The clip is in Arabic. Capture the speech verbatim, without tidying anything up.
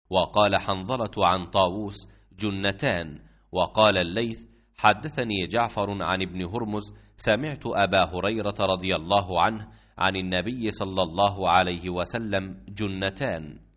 وقال حنظلة عن طاووس: جنتان. وقال الليث: حدثني جعفر عن ابن هرمز سمعت أبا هريرة رضي الله عنه عن النبي صلى الله عليه وسلم: جنتان.